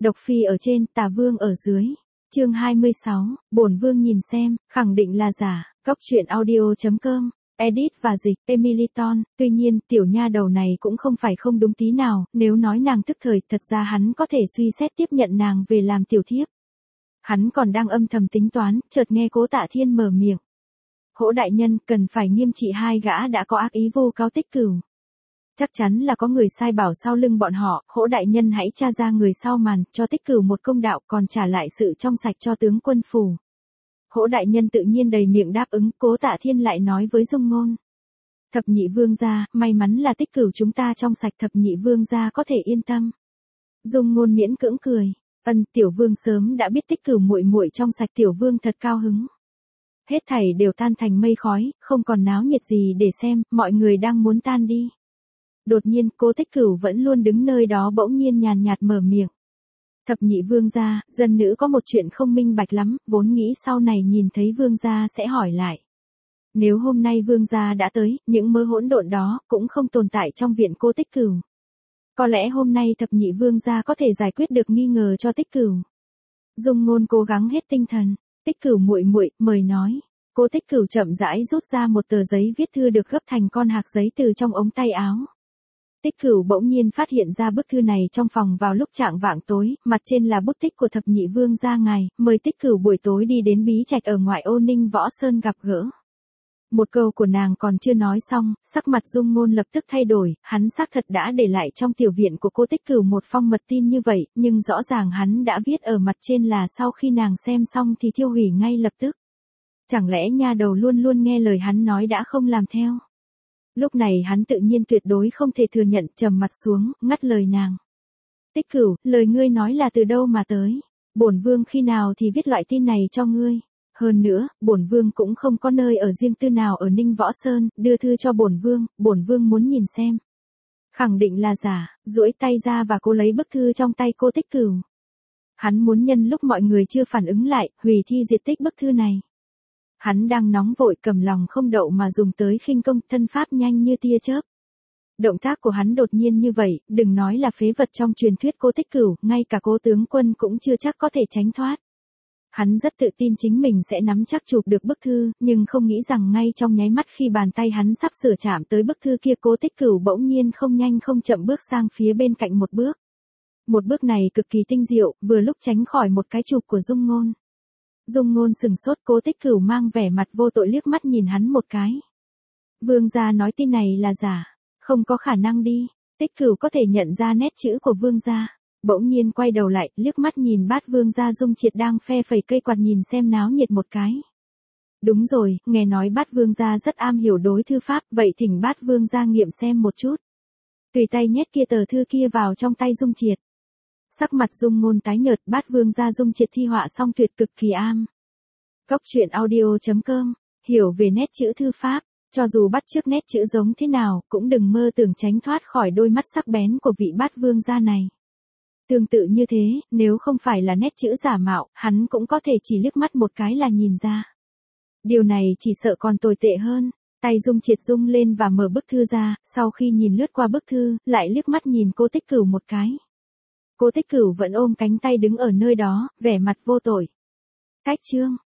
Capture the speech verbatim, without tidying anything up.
Độc phi ở trên, tà vương ở dưới. Chương hai mươi sáu, bổn vương nhìn xem, khẳng định là giả. Cốc truyện audio chấm com, edit và dịch, Emily Ton. Tuy nhiên, tiểu nha đầu này cũng không phải không đúng tí nào, nếu nói nàng tức thời, thật ra hắn có thể suy xét tiếp nhận nàng về làm tiểu thiếp. Hắn còn đang âm thầm tính toán, chợt nghe Cố Tạ Thiên mở miệng. Hỗ đại nhân, cần phải nghiêm trị hai gã đã có ác ý vô cáo Tích Cửu. Chắc chắn là có người sai bảo sau lưng bọn họ, Hỗ đại nhân hãy tra ra người sau màn, cho Tích Cửu một công đạo, còn trả lại sự trong sạch cho tướng quân phủ. Hỗ đại nhân tự nhiên đầy miệng đáp ứng. Cố Tạ Thiên lại nói với Dung Ngôn. Thập nhị vương gia, may mắn là Tích Cửu chúng ta trong sạch, thập nhị vương gia có thể yên tâm. Dung Ngôn miễn cưỡng cười. Ân, tiểu vương sớm đã biết Tích Cửu muội muội trong sạch, tiểu vương thật cao hứng. Hết thảy đều tan thành mây khói, không còn náo nhiệt gì để xem, mọi người đang muốn tan đi. Đột nhiên, Cố Tích Cửu vẫn luôn đứng nơi đó bỗng nhiên nhàn nhạt mở miệng. Thập nhị vương gia, dân nữ có một chuyện không minh bạch lắm, vốn nghĩ sau này nhìn thấy vương gia sẽ hỏi lại. Nếu hôm nay vương gia đã tới, những mớ hỗn độn đó cũng không tồn tại trong viện cô Tích Cửu. Có lẽ hôm nay thập nhị vương gia có thể giải quyết được nghi ngờ cho Tích Cửu. Dung Ngôn cố gắng hết tinh thần. Tích Cửu muội muội, mời nói. Cô Tích Cửu chậm rãi rút ra một tờ giấy viết thư được gấp thành con hạc giấy từ trong ống tay áo. Tích Cửu bỗng nhiên phát hiện ra bức thư này trong phòng vào lúc chạng vạng tối, mặt trên là bút tích của thập nhị vương gia ngài, mời Tích Cửu buổi tối đi đến bí trạch ở ngoại ô Ninh Võ Sơn gặp gỡ. Một câu của nàng còn chưa nói xong, sắc mặt Dung Ngôn lập tức thay đổi, hắn xác thật đã để lại trong tiểu viện của cô Tích Cửu một phong mật tin như vậy, nhưng rõ ràng hắn đã viết ở mặt trên là sau khi nàng xem xong thì thiêu hủy ngay lập tức. Chẳng lẽ nha đầu luôn luôn nghe lời hắn nói đã không làm theo? Lúc này hắn tự nhiên tuyệt đối không thể thừa nhận, trầm mặt xuống, ngắt lời nàng. Tích Cửu, lời ngươi nói là từ đâu mà tới? Bổn vương khi nào thì viết loại tin này cho ngươi? Hơn nữa, bổn vương cũng không có nơi ở riêng tư nào ở Ninh Võ Sơn, đưa thư cho bổn vương, bổn vương muốn nhìn xem. Khẳng định là giả, duỗi tay ra và cô lấy bức thư trong tay cô Tích Cửu. Hắn muốn nhân lúc mọi người chưa phản ứng lại, hủy thi diệt tích bức thư này. Hắn đang nóng vội, cầm lòng không đậu mà dùng tới khinh công, thân pháp nhanh như tia chớp. Động tác của hắn đột nhiên như vậy, đừng nói là phế vật trong truyền thuyết cô Tích Cửu, ngay cả Cố tướng quân cũng chưa chắc có thể tránh thoát. Hắn rất tự tin chính mình sẽ nắm chắc chụp được bức thư, nhưng không nghĩ rằng ngay trong nháy mắt khi bàn tay hắn sắp sửa chạm tới bức thư kia, Cố Tích Cửu bỗng nhiên không nhanh không chậm bước sang phía bên cạnh một bước. Một bước này cực kỳ tinh diệu, vừa lúc tránh khỏi một cái chụp của Dung Ngôn. Dung Ngôn sừng sốt, Cố Tích Cửu mang vẻ mặt vô tội liếc mắt nhìn hắn một cái. Vương gia nói tin này là giả, không có khả năng đi. Tích Cửu có thể nhận ra nét chữ của vương gia, bỗng nhiên quay đầu lại, liếc mắt nhìn Bát vương gia Dung Triệt đang phe phẩy cây quạt nhìn xem náo nhiệt một cái. Đúng rồi, nghe nói Bát vương gia rất am hiểu đối thư pháp, vậy thỉnh Bát vương gia nghiệm xem một chút. Tùy tay nhét kia tờ thư kia vào trong tay Dung Triệt. Sắc mặt Dung Ngôn tái nhợt, Bát vương gia Dung Triệt thi họa xong tuyệt cực kỳ am. Cốc truyện audio chấm com, hiểu về nét chữ thư pháp, cho dù bắt chước nét chữ giống thế nào, cũng đừng mơ tưởng tránh thoát khỏi đôi mắt sắc bén của vị Bát vương gia này. Tương tự như thế, nếu không phải là nét chữ giả mạo, hắn cũng có thể chỉ liếc mắt một cái là nhìn ra. Điều này chỉ sợ còn tồi tệ hơn. Tay Dung Triệt rung lên và mở bức thư ra, sau khi nhìn lướt qua bức thư, lại liếc mắt nhìn cô Tích Cửu một cái. Cô Tích Cửu vẫn ôm cánh tay đứng ở nơi đó, vẻ mặt vô tội. Cách chương.